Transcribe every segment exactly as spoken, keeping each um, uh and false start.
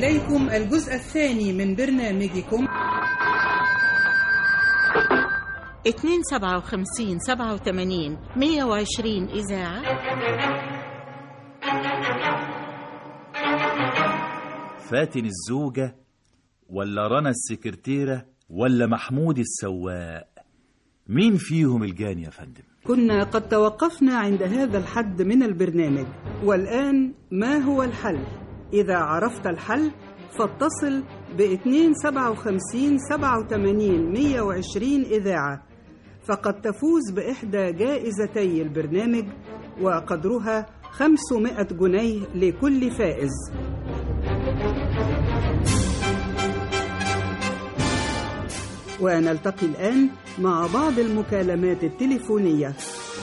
إليكم الجزء الثاني من برنامجكم اثنين سبعة وخمسين سبعة وثمانين مية وعشرين إذاعة. فاتن الزوجة ولا رنا السكرتيرة ولا محمود السواق؟ مين فيهم الجاني يا فندم؟ كنا قد توقفنا عند هذا الحد من البرنامج، والآن ما هو الحل؟ إذا عرفت الحل فاتصل باثنين سبعة وخمسين سبعة وثمانين مية وعشرين إذاعة، فقد تفوز بإحدى جائزتي البرنامج وقدرها خمسمائة جنيه لكل فائز. ونلتقي الآن مع بعض المكالمات التليفونية.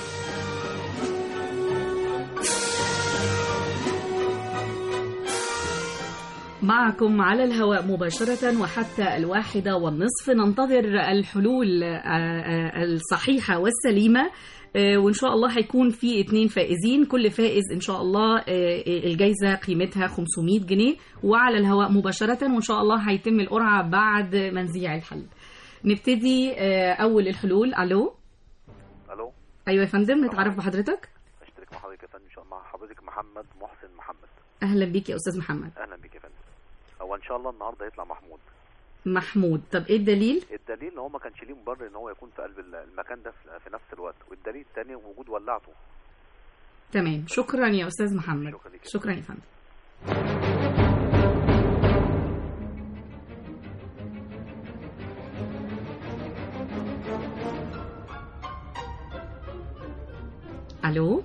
معكم على الهواء مباشرة وحتى الواحدة والنصف ننتظر الحلول الصحيحة والسليمة، وإن شاء الله هيكون في اتنين فائزين، كل فائز إن شاء الله الجايزة قيمتها خمسمائة جنيه وعلى الهواء مباشرة، وإن شاء الله هيتم القرعة بعد منزيع الحل. نبتدي أول الحلول. ألو. ألو. أيوة يا فندم، نتعرف بحضرتك؟ أشترك مع حضرتك يا فندم. مع حضرتك محمد محسن محمد. أهلا بيك يا أستاذ محمد. أهلا بيك يا فندم. هو إن شاء الله النهارده هيطلع محمود. محمود. طب إيه الدليل؟ الدليل إن هو ما كانش ليه مبرر إن هو يكون في قلب المكان ده في نفس الوقت، والدليل الثاني وجود ولعته. تمام، شكرا يا أستاذ محمد. شكرا, شكرا يا فندم. الو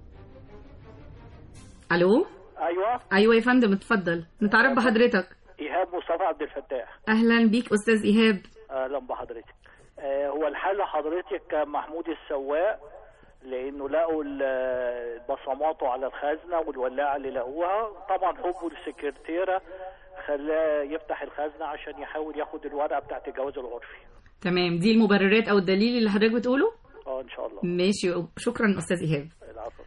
الو. ايوه ايوه يا فندم، اتفضل نتعرف بحضرتك. ايهاب مصطفى عبد الفتاح. اهلا بيك استاذ ايهاب. اهلا بحضرتك. آه هو الحل حضرتك محمود السواق، لانه لقوا بصماته على الخزنه والولاعه اللي لقوها، طبعا حبه للسكرتيره خلاه يفتح الخزنه عشان يحاول ياخد الورقه بتاعت الجواز العرفي. تمام، دي المبررات او الدليل اللي حضرتك بتقوله؟ اه ان شاء الله. ماشي، شكرا استاذ ايهاب. العفو.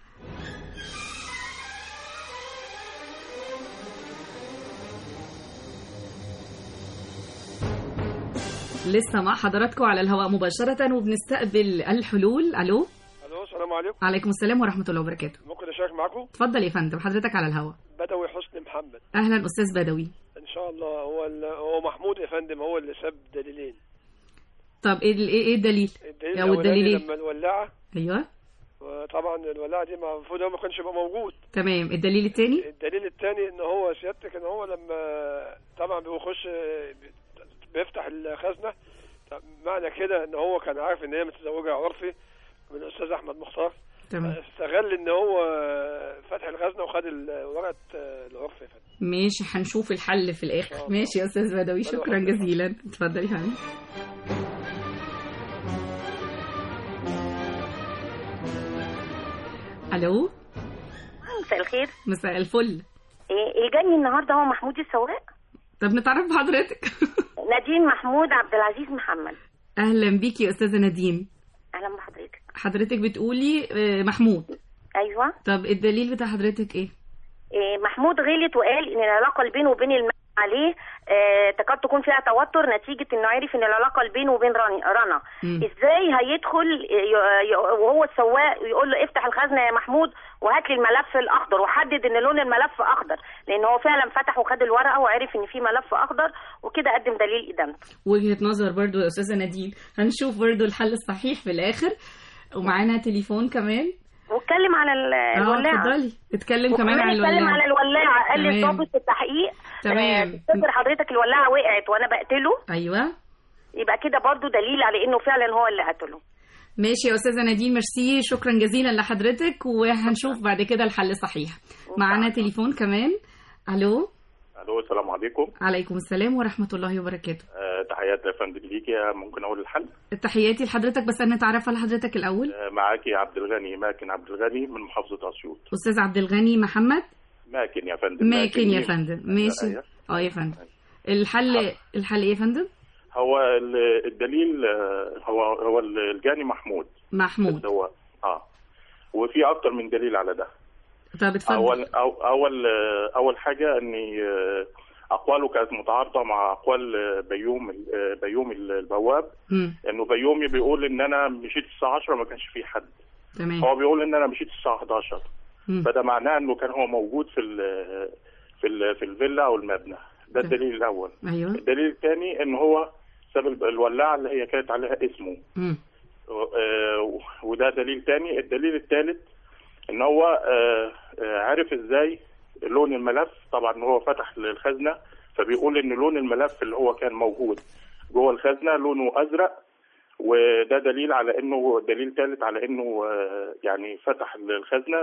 لسه مع حضراتكم على الهواء مباشرة وبنستقبل الحلول. الو. الو، السلام عليكم. وعليكم السلام ورحمة الله وبركاته. ممكن اشارك معاكم؟ اتفضل يا فندم، حضرتك على الهواء. بدوي حسني محمد. اهلا استاذ بدوي. ان شاء الله هو هو محمود يا فندم هو اللي ساب دليلين. طب ايه ايه الدليل؟ الدليل او الدليلين لما الولاعه. ايوه. وطبعا الولاعه دي المفروض هو ما كانش يبقى موجود. تمام، الدليل الثاني؟ الدليل الثاني ان هو سيادتك ان هو لما طبعا بيخش بيفتح الخزنه، معنى كده ان هو كان عارف ان هي متزوجه عرفي من الاستاذ احمد مختار. تمام. استغل ان هو فتح الخزنه وخد ورقه العرف يا فندم. ماشي، هنشوف الحل في الاخر. ماشي يا استاذ بدوي، شكرا جزيلا. اتفضلي يا فندم. الو. مساء الخير. مساء الفل. ايه الجاني النهارده هو محمود السواق؟ طب نتعرف بحضرتك. نادين محمود عبد العزيز محمد. اهلا بيكي يا استاذه نادين. اهلا بحضرتك. حضرتك بتقولي محمود. ايوه. طب الدليل بتاع حضرتك ايه؟ إيه محمود غلط وقال ان العلاقه اللي بينه وبين الم... عليه آه تكاد تكون فيها توتر نتيجه انه عرف ان العلاقه اللي بينه وبين رنا. ازاي هيدخل وهو السواق يقول له افتح الخزنه يا محمود وهات لي الملف الاخضر، وحدد ان لون الملف اخضر، لان هو فعلا فتح وخد الورقه وعرف ان في ملف اخضر، وكده قدم دليل ادانته. وجهه نظر برضو يا استاذه نادين. هنشوف برضو الحل الصحيح في الاخر. ومعانا تليفون كمان. واتكلم على الولاعه. اه اتفضلي، اتكلم كمان عن الولاعه. اتكلم على الولاعه، قال لي ضابط التحقيق. تمام. تفتكر حضرتك الولاعه وقعت وانا بقتله؟ ايوه. يبقى كده برضو دليل على انه فعلا هو اللي قتله. ماشي يا استاذه نادين، ميرسي، شكرا جزيلا لحضرتك، وهنشوف بعد كده الحل صحيح. معانا تليفون كمان. الو. الو، السلام عليكم. عليكم السلام ورحمه الله وبركاته. أه تحياتي يا فندم ليكي. ممكن اقول الحل؟ تحياتي لحضرتك، بس انا نتعرفها لحضرتك الاول. أه معاكي عبد الغني ماكن عبد الغني من محافظه اسيوط. استاذ عبد الغني محمد ماكن يا فندم. ماكن يا فندم. ماشي. اه يا فندم. الحل الحل ايه يا فندم؟ هو الدليل هو هو الجاني محمود. محمود هو اه وفي اكتر من دليل على ده. طب اتفضل. اول أو اول اول حاجه ان اقواله كانت متعارضه مع اقوال بيوم بيوم البواب. مم. انه بيومي بيقول ان انا مشيت الساعه عشرة ما كانش في حد. تمام. هو بيقول ان انا مشيت الساعه حداشر. مم. فده معناه انه كان هو موجود في ال في ال في الفيلا او المبنى. ده الدليل الاول. ايوه. الدليل الثاني ان هو ساب الولاعه اللي هي كانت عليها اسمه. مم. وده دليل ثاني. الدليل الثالث ان هو عارف ازاي لون الملف. طبعا هو فتح الخزنه فبيقول ان لون الملف اللي هو كان موجود جوه الخزنه لونه ازرق. وده دليل على انه دليل ثالث على انه يعني فتح الخزنه.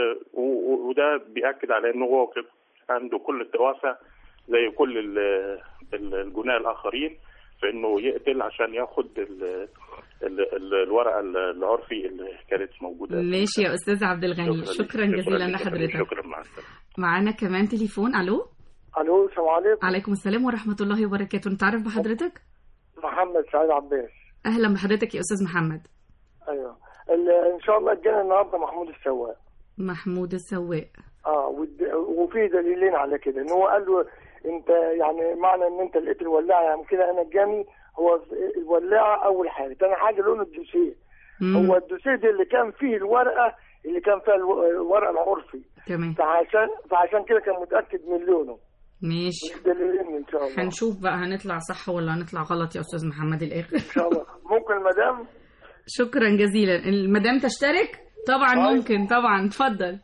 وده بيأكد على انه هو عنده كل الدوافع زي كل الجناه الاخرين في انه يقتل عشان ياخد ال ال ال الورقه العرفي اللي كانت موجوده. ماشي يا استاذ عبد الغني، شكرا, شكرا جزيلا لحضرتك. شكرا. مع السلامه. معانا كمان تليفون. الو. الو السلام عليكم. عليكم السلام ورحمه الله وبركاته. نتعرف بحضرتك؟ محمد سعيد عباس. اهلا بحضرتك يا استاذ محمد. ايوه ان شاء الله جانا النهارده محمود السواق. محمود السواق. اه وفي دليلين على كده ان هو قال له انت يعني معنى ان انت لقيت الولاعه يعني كده انا جاني. هو الولاعه اول حاجه، ثاني حاجه لون الدوسيه. هو الدوسيه دي اللي كان فيه الورقه اللي كان فيها الورقه العرفي. تمام. فعشان فعشان كده كان متاكد من لونه. ماشي. دليلين ان شاء الله. هنشوف بقى هنطلع صح ولا هنطلع غلط يا استاذ محمد الاخر. ان شاء الله. ممكن المدام؟ شكرا جزيلا. المدام تشترك؟ طبعا ممكن طبعا. اتفضل.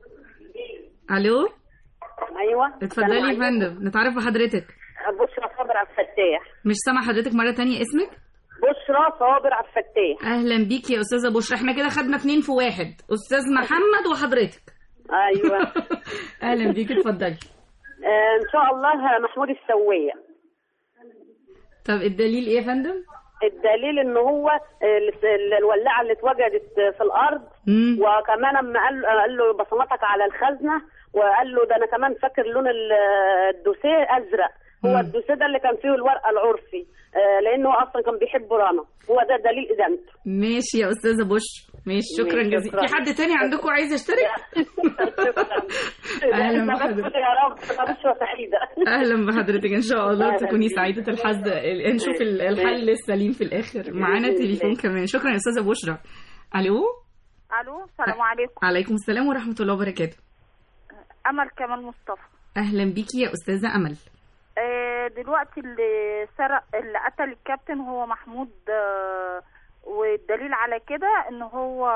الو. ايوه اتفضلي يا فندم. نتعرف بحضرتك؟ بشرى صابر عبد الفتاح. مش سامع حضرتك مره تانية اسمك؟ بشرى صابر عبد الفتاح. اهلا بيكي يا استاذه بشرى. احنا كده خدنا اتنين في واحد، استاذ محمد وحضرتك. ايوه. اهلا بيكي. اتفضلي. آه ان شاء الله محمود السواق. طب الدليل ايه يا فندم؟ الدليل ان هو الولاعه اللي اتوجدت في الارض. مم. وكمان اما قال قال له بصمتك على الخزنه، وقال له ده انا كمان فاكر لون الدوسيه ازرق. هو مم. الدوسيه ده اللي كان فيه الورقه العرفي. آه لانه اصلا كان بيحب رنا. هو ده دليل ادانته. ماشي يا استاذه بشرى. ماشي. شكرا جزيلا. في حد تاني عندكم عايز يشترك؟ اهلا بحضرتك. يا رب بشرى سعيده. اهلا بحضرتك. ان شاء الله تكوني سعيده الحظ. نشوف الحل السليم في الاخر. معانا تليفون كمان. شكرا يا استاذه بشرى. الو. الو السلام عليكم. عليكم السلام ورحمه الله وبركاته. امل كمال مصطفى. اهلا بيكي يا استاذه امل. آه دلوقتي اللي سرق اللي قتل الكابتن هو محمود. آه والدليل على كده ان هو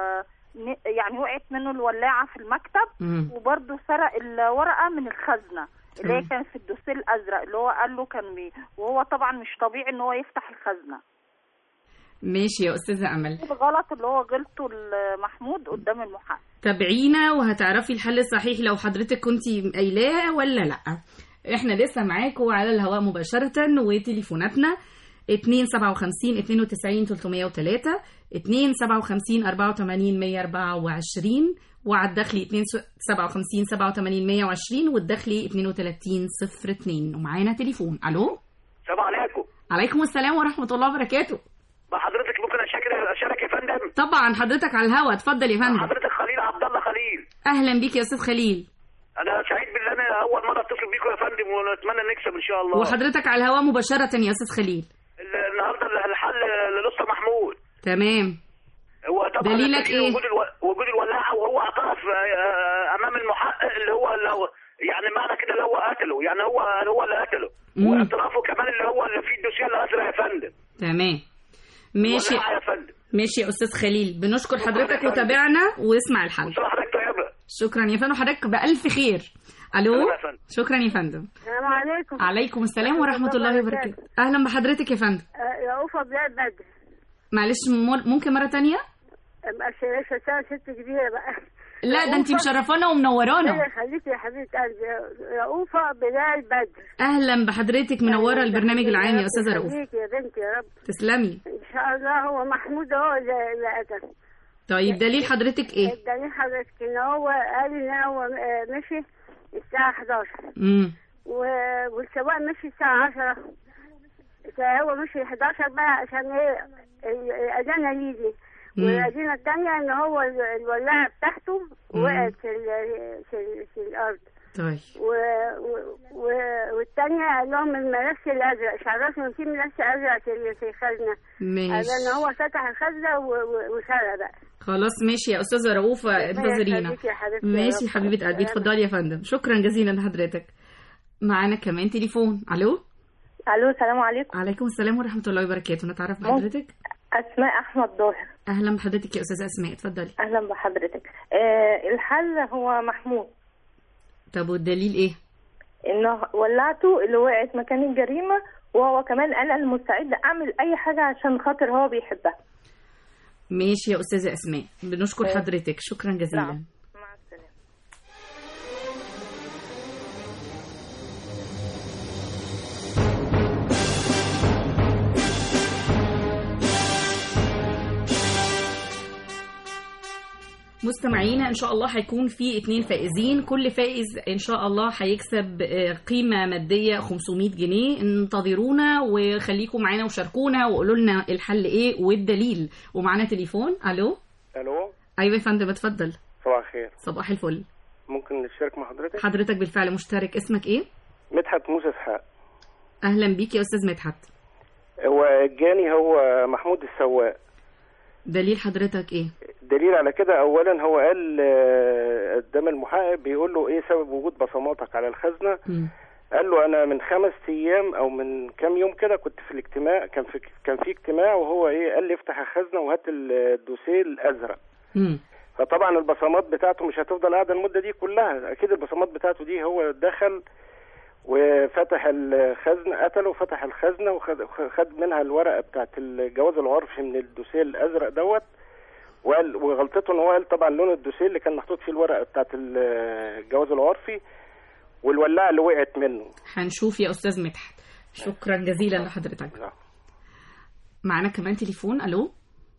يعني وقعت منه الولاعه في المكتب. مم. وبرده سرق الورقه من الخزنه اللي هي كانت في الدوسيه الازرق اللي هو قال له كان بيه. وهو طبعا مش طبيعي ان هو يفتح الخزنه. ماشي يا استاذه امل. الغلط اللي هو غلطه لمحمود قدام المحقق. تابعينا وهتعرفي الحل الصحيح لو حضرتك كنتي قايلاه ولا لا. احنا لسه معاكم على الهواء مباشره. وتليفوناتنا اتنين سبعة وخمسين اتنين وتسعين تلتمية وتلاتة اتنين سبعة وخمسين أربعة وتمانين مية وأربعة وعشرين وعلى الداخلي اتنين سبعة وخمسين سبعة وتمانين مية وعشرين والداخلي اتنين وتلاتين صفر اتنين. ومعانا تليفون. الو. السلام عليكم. عليكم السلام ورحمه الله وبركاته. بحضرتك ممكن اشارك اشارك يا فندم؟ طبعا حضرتك على الهواء. اتفضل يا فندم. حضرتك خليل عبد الله خليل. اهلا بيك يا استاذ خليل. انا سعيد بالله انا اول مره اتصل بيكم يا فندم ونتمنى نكسب ان شاء الله. وحضرتك على الهواء مباشره يا استاذ خليل. النهارده الحل للاسطى محمود. تمام. هو طبعا دليلك ايه؟ وجود الو... وجود الولاعه وهو اعترف امام المحقق اللي هو اللي هو يعني معنى كده اللي هو قتله يعني هو هو اللي قتله. واعترافه كمان اللي هو اللي فيه الدوسيه الازرق يا فندم. تمام. ماشي يا فندم. ماشي يا استاذ خليل. بنشكر حضرتك وتابعنا واسمع الحل. حضرتك طيبه. شكرا يا فندم. حضرتك بألف خير. الو. شكرا يا فندم. السلام عليكم. عليكم السلام ورحمه الله وبركاته. اهلا بحضرتك يا فندم. يا اوفا بلاد بدر. معلش ممكن مره تانية؟ مش ست كبيره بقى. لا ده انت مشرفانا ومنورانا. الله يخليك يا حبيبه قلبي. رؤوفه بلال بدر. اهلا بحضرتك. منوره البرنامج العام يا استاذه رؤوفه. يخليك يا بنتي يا رب. تسلمي. ان شاء الله هو محمود هو اللي قتل. طيب دليل حضرتك ايه؟ دليل حضرتك ان هو قال ان هو مشي الساعه حداشر. امم والسواق مشي الساعه عشرة. هو مشي حداشر بقى عشان ايه الاذان يجي. والأدلة الثانية إن هو الولاعة بتاعته وقعت في ال- في, ال- في الأرض. طيب و... و... و... والثانية قال لهم الملف الأزرق، شعرفنا إن في ملف أزرق في في الخزنة. ماشي. قال إن هو فتح الخزنة و... و... وسرق بقى. خلاص ماشي يا استاذه رؤوفه، انتظرينا. يخليك يا حبيبتي. ماشي يا رب. حبيبه قلبي، اتفضلي يا فندم. شكرا جزيلا لحضرتك. معانا كمان تليفون. الو الو السلام عليكم. عليكم السلام ورحمه الله وبركاته. نتعرف بحضرتك؟ اسماء احمد ظاهر. اهلا بحضرتك يا استاذه اسماء، اتفضلي. اهلا بحضرتك. آه الحل هو محمود. طب والدليل ايه؟ انه ولعته اللي وقعت مكان الجريمه، وهو كمان قال انا مستعد اعمل اي حاجه عشان خاطر هو بيحبها. ماشي يا استاذه اسماء، بنشكر آه. حضرتك، شكرا جزيلا. نعم. مع السلامه. مستمعينا ان شاء الله هيكون في اتنين فائزين، كل فائز ان شاء الله هيكسب آه، قيمه ماديه خمسمية جنيه. انتظرونا وخليكم معانا وشاركونا وقولوا لنا الحل ايه والدليل. ومعانا تليفون. الو الو ايوه يا فندم، اتفضل. صباح الخير. صباح الفل. ممكن نشارك مع حضرتك؟ حضرتك بالفعل مشترك، اسمك ايه؟ مدحت موسى اسحاق. اهلا بيك يا استاذ مدحت. هو الجاني هو محمود السواق. دليل حضرتك ايه؟ دليل على كده، اولا هو قال آه، قدام المحقق بيقول له ايه سبب وجود بصماتك على الخزنه. م. قال له انا من خمس ايام او من كام يوم كده كنت في الاجتماع، كان في كان في اجتماع وهو ايه قال لي افتح الخزنه وهات الدوسيه الازرق. م. فطبعا البصمات بتاعته مش هتفضل قاعده المده دي كلها، اكيد البصمات بتاعته دي هو دخل وفتح الخزنه، قتله وفتح الخزنه وخد خد منها الورقه بتاعت الجواز العرفي من الدوسيه الازرق دوت. وقال وغلطته ان هو قال طبعا لون الدوسيه اللي كان محطوط فيه الورقه بتاعت الجواز العرفي والولاعه اللي وقعت منه. هنشوف يا استاذ مدحت، شكرا جزيلا لحضرتك. معانا كمان تليفون. الو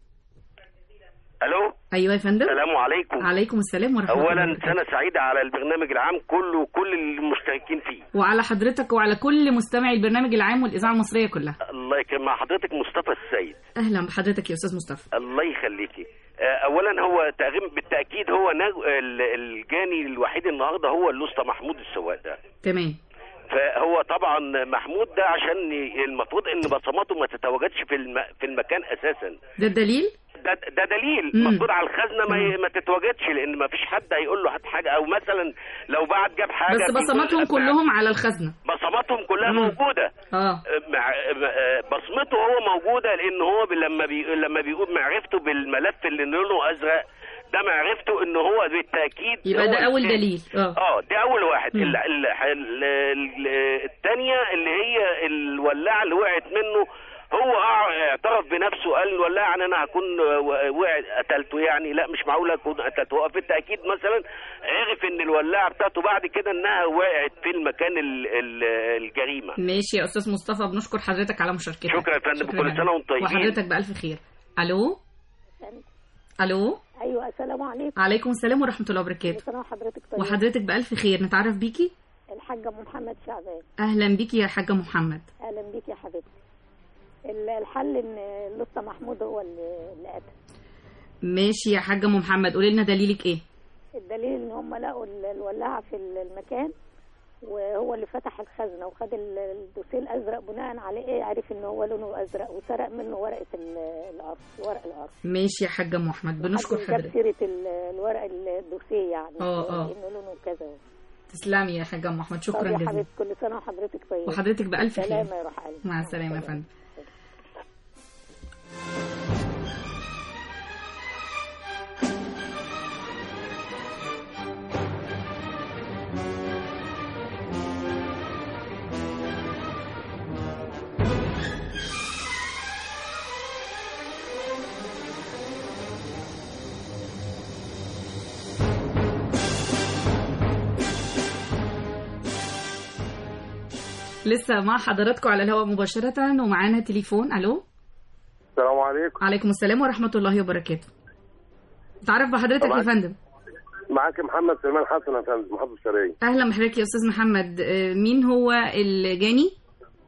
الو ايوه يا فندم. السلام عليكم. عليكم السلام ورحمه الله اولا وبركاته. سنه سعيده على البرنامج العام كله وكل المشتركين فيه، وعلى حضرتك وعلى كل مستمعي البرنامج العام والاذاعه المصريه كلها. الله يكرم. مع حضرتك مصطفى السيد. اهلا بحضرتك يا استاذ مصطفى. الله يخليكي. اولا هو تقريبا بالتاكيد هو نج... الجاني الوحيد النهارده هو الاسطى محمود السواق ده. تمام. فهو طبعا محمود ده عشان المفروض ان بصماته ما تتواجدش في الم... في المكان اساسا. ده الدليل؟ ده ده دليل المفروض على الخزنه ما, ي... ما تتواجدش، لان ما فيش حد هيقول له هات حاجه، او مثلا لو بعد جاب حاجه بس بصماتهم كلهم على الخزنه. بصماتهم كلها مم. موجوده. اه مع... بصمته هو موجوده، لان هو لما بي... لما بيقول معرفته بالملف اللي لونه ازرق ده معرفته ان هو بالتاكيد يبقى ده اول دليل. اه اه ده اول واحد. ال... ال... ال... ال... الثانيه اللي هي الولاعه اللي وقعت منه، هو اعترف بنفسه قال الولاعه ان انا هكون وقعت قتلته، يعني لا مش معقول اكون قتلته. هو في التاكيد مثلا عرف ان الولاعه بتاعته بعد كده انها وقعت في المكان ال... ال... الجريمه. ماشي يا استاذ مصطفى، بنشكر حضرتك على مشاركتك. شكرا يا فندم، كل سنه وانتم طيبين. وحضرتك بالف خير. الو الو ايوه السلام عليكم. عليكم السلام ورحمه الله وبركاته. كل سنه وحضرتك طيب. وحضرتك بالف خير. نتعرف بيكي؟ الحاجه محمد شعبان. اهلا بيكي يا حاجه محمد. اهلا بيكي يا حبيبتي. الحل ان الاسطى محمود هو اللي قتل. ماشي يا حاجه محمد، قولي لنا دليلك ايه؟ الدليل ان هم لقوا الولاعه في المكان، وهو اللي فتح الخزنه وخد الدوسيه الازرق، بناء عليه ايه عرف ان هو لونه ازرق وسرق منه ورقه الارض، ورق الارض. ماشي يا حاجه محمد، بنشكر حضرتك. جاب سيره الورق الدوسيه يعني اه اه انه لونه كذا. تسلمي يا حاجه محمد، شكرا جزيلا. يا حبيبتي كل سنه وحضرتك طيبه. وحضرتك بالف خير. سلامه يا روح قلبي. مع السلامه يا فندم. لسه مع حضراتكم على الهواء مباشرة ومعانا تليفون. الو السلام عليكم. عليكم السلام ورحمة الله وبركاته. تعرف بحضرتك يا فندم؟ معاك محمد سليمان حسن يا فندم، محافظ الشرقية. اهلا بحضرتك يا استاذ محمد. مين هو الجاني؟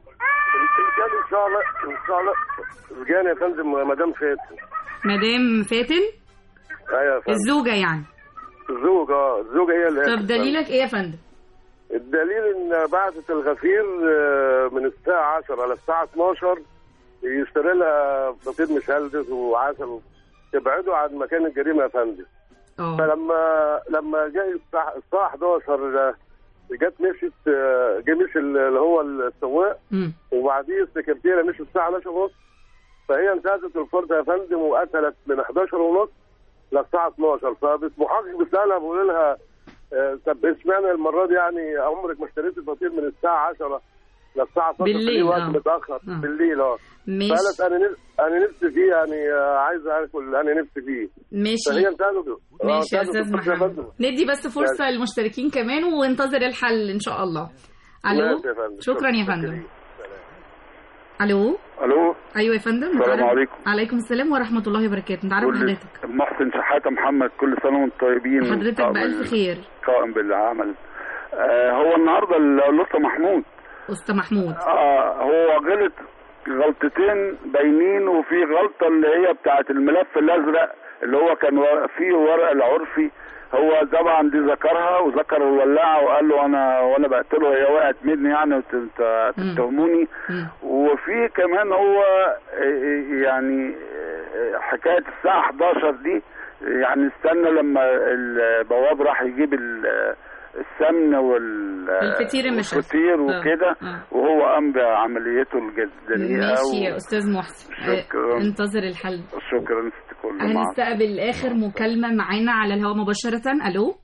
الجاني ان شاء الله ان شاء الله الجاني يا فندم مدام فاتن. مدام فاتن؟ ايوه يا فندم. الزوجه يعني؟ الزوجه اه الزوجه هي اللي. طب دليلك ايه يا فندم؟ الدليل ان بعثت الغفير من الساعه عشرة للساعه اتناشر يشتري لها فطير مشلتت وعسل تبعده عن مكان الجريمه يا فندم. اه فلما لما جاي الساعه الساعه حداشر جت مشيت جه مشي اللي هو السواق وبعديه السكرتيره مشي الساعه احداشر ونص، فهي انتهزت الفرصه يا فندم وقتلت من احداشر ونص للساعه اتناشر. فمحقق بيسالها بيقول لها طب اشمعنى المره دي يعني عمرك ما اشتريت الفطير من الساعه عشرة للساعه اتناشر بالليل؟ وقت اه متاخر آه. بالليل. اه قالت انا نفسي انا نفسي فيه يعني عايز اكل انا نفسي فيه. ماشي فهي انتهزت. ماشي يا استاذ محمد، ندي بس فرصه للمشتركين كمان وانتظر الحل ان شاء الله. الو شكرا يا فندم. الو الو ايوه يا فندم. السلام عليكم. عليكم السلام ورحمه الله وبركاته. نتعرف حضرتك؟ محسن شحاته محمد، كل سنه وانتم طيبين. حضرتك بالف خير. قائم بالعمل. آه هو النهارده الاستاذ محمود استاذ محمود اه هو غلط غلطتين باينين، وفي غلطه اللي هي بتاعه الملف الازرق اللي هو كان فيه ورق العرفي، هو طبعا دي ذكرها وذكر الولاعه وقال له انا وانا بقتله هي وقعت مني يعني وتتهموني. وفي كمان هو يعني حكايه الساعه احداشر دي يعني استنى لما البواب راح يجيب السمن والفطير والفطير وكده آه. آه. وهو قام بعمليته الجدليه. ماشي يا و... استاذ محسن. شكرا. انتظر الحل. شكرا ست كل معك. هنستقبل اخر مكالمه معانا على الهواء مباشره. الو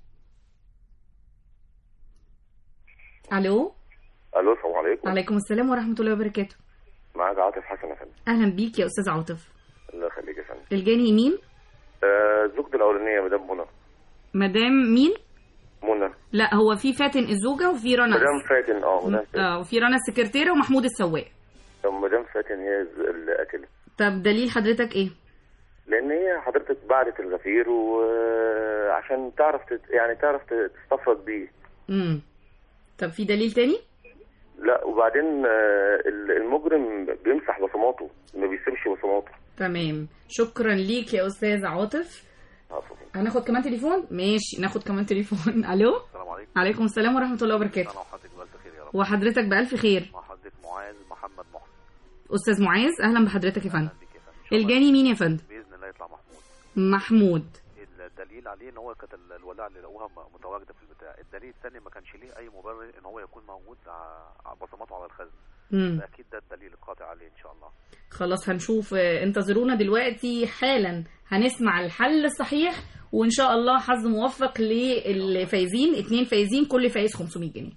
الو الو السلام عليكم. وعليكم السلام ورحمه الله وبركاته. معاك عاطف حسن يا فندم. اهلا بيك يا استاذ عاطف. الله يخليك يا فندم. الجاني مين؟ آه زوجتي الاولانيه مدام منى. مدام مين؟ منى. لا هو في فاتن الزوجه وفي رنا مدام فاتن. اه مدام فاتن. اه وفي رنا السكرتيره ومحمود السواق. مدام فاتن هي اللي قتلت. طب دليل حضرتك ايه؟ لان هي حضرتك بعدت الغفير وعشان تعرف تت... يعني تعرف تستفرد بيه. امم طب في دليل تاني؟ لا وبعدين المجرم بيمسح بصماته ما بيسيبش بصماته. تمام شكرا ليك يا استاذ عاطف. هناخد كمان تليفون؟ ماشي ناخد كمان تليفون. الو السلام عليكم. عليكم السلام ورحمه الله وبركاته. انا وحضرتك بالف خير يا رب. وحضرتك بالف خير. مع حضرتك معاذ محمد محسن. استاذ معاذ اهلا بحضرتك يا فندم. الجاني مين يا فندم؟ باذن الله يطلع محمود. محمود. الدليل عليه ان هو كانت الولاعه اللي لقوها متواجده في البتاع. الدليل الثاني ما كانش ليه اي مبرر ان هو يكون موجود على بصماته على الخزن. اكيد ده الدليل القاطع عليه ان شاء الله. خلاص هنشوف. انتظرونا دلوقتي حالا هنسمع الحل الصحيح وان شاء الله حظ موفق للفايزين. اتنين فايزين كل فايز خمسمية جنيه.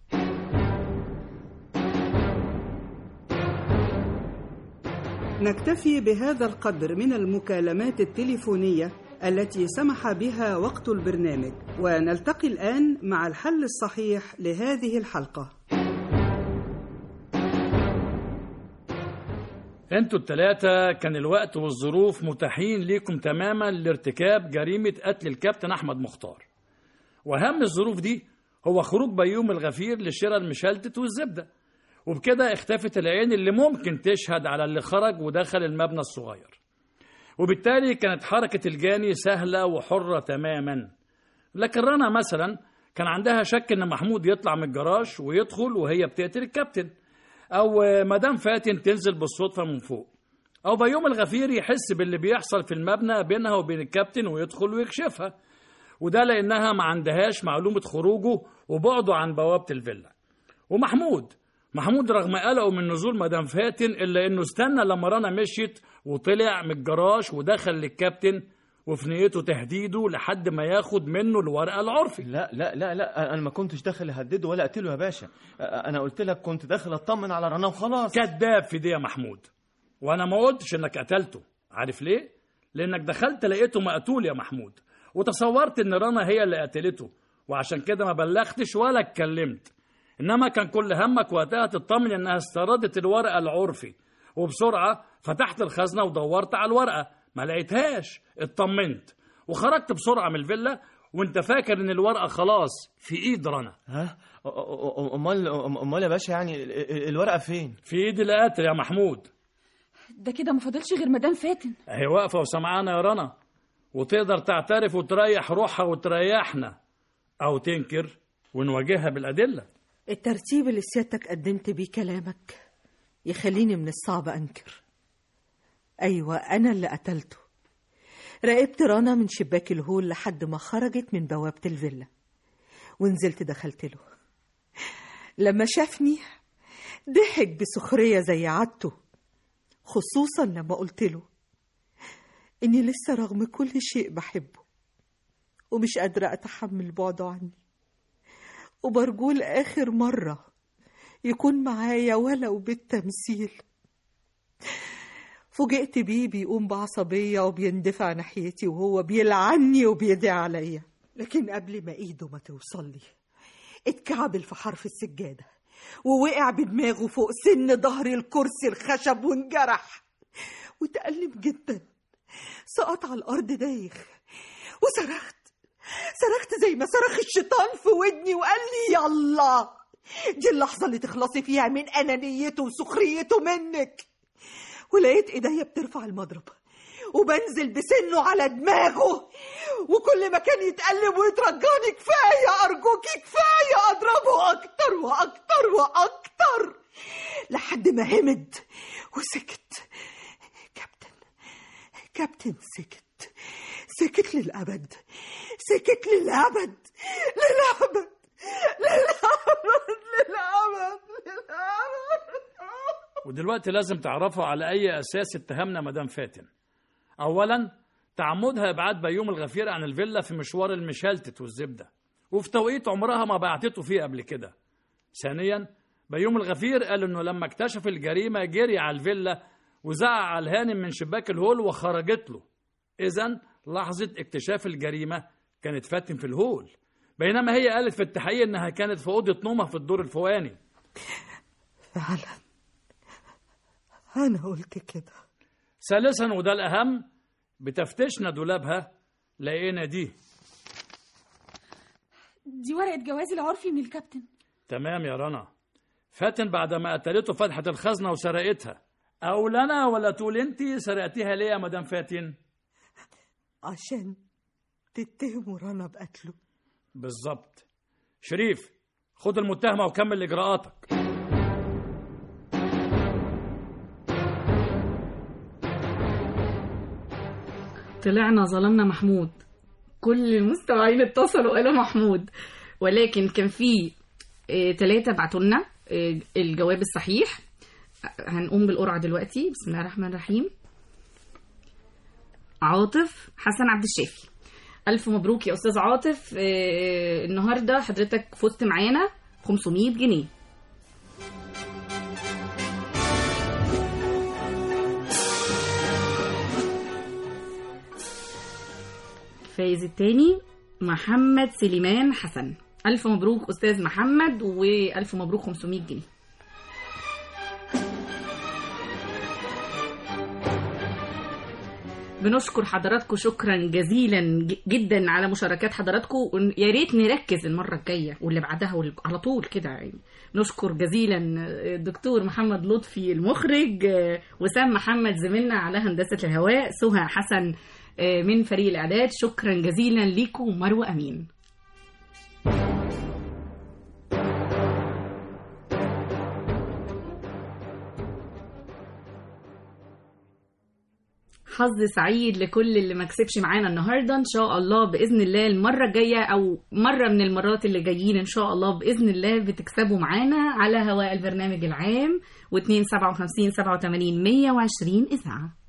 نكتفي بهذا القدر من المكالمات التليفونية التي سمح بها وقت البرنامج، ونلتقي الآن مع الحل الصحيح لهذه الحلقة. انتوا التلاتة كان الوقت والظروف متاحين ليكم تماما لارتكاب جريمة قتل الكابتن أحمد مختار، وأهم الظروف دي هو خروج بيوم الغفير لشراء المشلتت والزبدة، وبكده اختفت العين اللي ممكن تشهد على اللي خرج ودخل المبنى الصغير، وبالتالي كانت حركة الجاني سهلة وحرة تماما. لكن رنا مثلا كان عندها شك ان محمود يطلع من الجراج ويدخل وهي بتقتل الكابتن، او مدام فاتن تنزل بالصدفة من فوق، او بيوم الغفير يحس باللي بيحصل في المبنى بينها وبين الكابتن ويدخل ويكشفها، وده لانها ما عندهاش معلومة خروجه وبعده عن بوابة الفيلا. ومحمود محمود رغم قلقه من نزول مدام فاتن إلا إنه استنى لما رنا مشيت وطلع من الجراج ودخل للكابتن، وفي نيته تهديده لحد ما ياخد منه الورقة العرفي. لا لا لا لا أنا ما كنتش داخل أهدده ولا أقتله يا باشا، أنا قلت لك كنت داخل أطمن على رنا وخلاص. كذاب في دي يا محمود، وأنا ما قلتش إنك قتلته. عارف ليه؟ لأنك دخلت لقيته مقتول يا محمود، وتصورت إن رنا هي اللي قتلته، وعشان كده ما بلغتش ولا اتكلمت. إنما كان كل همك وقتها تطمن إنها استردت الورقة العرفي، وبسرعة فتحت الخزنة ودورت على الورقة ما لقيتهاش، اطمنت وخرجت بسرعة من الفيلا وانت فاكر ان الورقه خلاص في ايد رنا. ها امال امال يا باشا يعني الورقه فين؟ في ايد القاتل يا محمود. ده كده ما فاضلش غير مدام فاتن. اهي واقفه وسمعانا يا رنا، وتقدر تعترف وتريح روحها وتريحنا، او تنكر ونواجهها بالادله. الترتيب اللي سيادتك قدمت بيه كلامك يخليني من الصعب انكر. ايوه انا اللي قتلته. راقبت رنا من شباك الهول لحد ما خرجت من بوابة الفيلا، ونزلت دخلت له. لما شافني ضحك بسخرية زي عادته، خصوصا لما قلت له إني لسه رغم كل شيء بحبه ومش قادرة أتحمل بعده عني، وبرجوه لآخر مرة يكون معايا ولو بالتمثيل. فوجئت بيه بيقوم بعصبية وبيندفع ناحيتي وهو بيلعني وبيدعي عليا، لكن قبل ما ايده ما توصل لي اتكعبل في حرف السجادة ووقع بدماغه فوق سن ظهر الكرسي الخشب وانجرح وتألم جدا. سقط على الأرض دايخ وصرخت صرخت زي ما صرخ الشيطان في ودني وقال لي يلا دي اللحظة اللي تخلصي فيها من أنانيته وسخريته منك. ولقيت ايديا بترفع المضرب وبنزل بسنه على دماغه، وكل ما كان يتقلب ويترجاني كفاية أرجوكي كفاية أضربه أكتر وأكتر وأكتر لحد ما همد وسكت. كابتن كابتن سكت سكت للأبد سكت للأبد للأبد للأبد للأبد للأبد. ودلوقتي لازم تعرفوا على أي أساس اتهمنا مدام فاتن. أولا تعمدها إبعاد بيوم الغفير عن الفيلا في مشوار المشلتت والزبدة وفي توقيت عمرها ما بعتته فيه قبل كده. ثانيا بيوم الغفير قال إنه لما اكتشف الجريمة جري على الفيلا وزعق على الهانم من شباك الهول وخرجت له. إذن لحظة اكتشاف الجريمة كانت فاتن في الهول، بينما هي قالت في التحقيق إنها كانت في أوضة نومها في الدور الفوقاني. فعلا أنا قلت كده. ثالثا وده الأهم، بتفتشنا دولابها لقينا دي دي ورقة جواز العرفي من الكابتن. تمام يا رنا. فاتن بعد ما قتلته فتحت الخزنة وسرقتها. أو لنا ولا تقول انتي سرقتيها ليه يا مدام فاتن؟ عشان تتهموا رنا بقتله. بالظبط. شريف خد المتهمة وكمل إجراءاتك. طلعنا ظلمنا محمود. كل المستمعين اتصلوا قالوا محمود، ولكن كان في ثلاثة بعتوا لنا الجواب الصحيح. هنقوم بالقرعة دلوقتي. بسم الله الرحمن الرحيم. عاطف حسن عبد الشافي، ألف مبروك يا أستاذ عاطف. اه النهاردة حضرتك فزت معانا خمسمية جنيه. الفايز الثاني محمد سليمان حسن، ألف مبروك أستاذ محمد، وألف مبروك خمسمية جنيه. بنشكر حضراتكم شكرا جزيلا جدا على مشاركات حضراتكم. يا ريت نركز المره الجايه واللي بعدها على طول كده يعني. نشكر جزيلا الدكتور محمد لطفي المخرج، وسام محمد زميلنا على هندسه الهواء، سهى حسن من فريق الاعداد. شكرا جزيلا ليكم. مروه امين. حظ سعيد لكل اللي ما كسبش معانا النهارده. ان شاء الله باذن الله المره الجايه او مره من المرات اللي جايين ان شاء الله باذن الله بتكسبوا معانا على هواء البرنامج العام و2 سبعة وخمسين سبعة وثمانين مية وعشرين اذاعه.